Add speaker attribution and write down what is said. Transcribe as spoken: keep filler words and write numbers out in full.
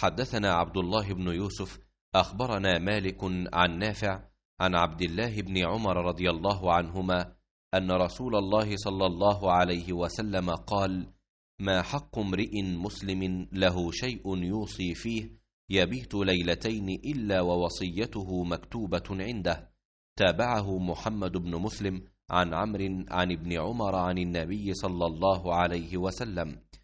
Speaker 1: حدثنا عبد الله بن يوسف أخبرنا مالك عن نافع عن عبد الله بن عمر رضي الله عنهما أن رسول الله صلى الله عليه وسلم قال: ما حق امرئ مسلم له شيء يوصي فيه يبيت ليلتين إلا ووصيته مكتوبة عنده. تابعه محمد بن مسلم عن عمرو عن ابن عمر عن النبي صلى الله عليه وسلم.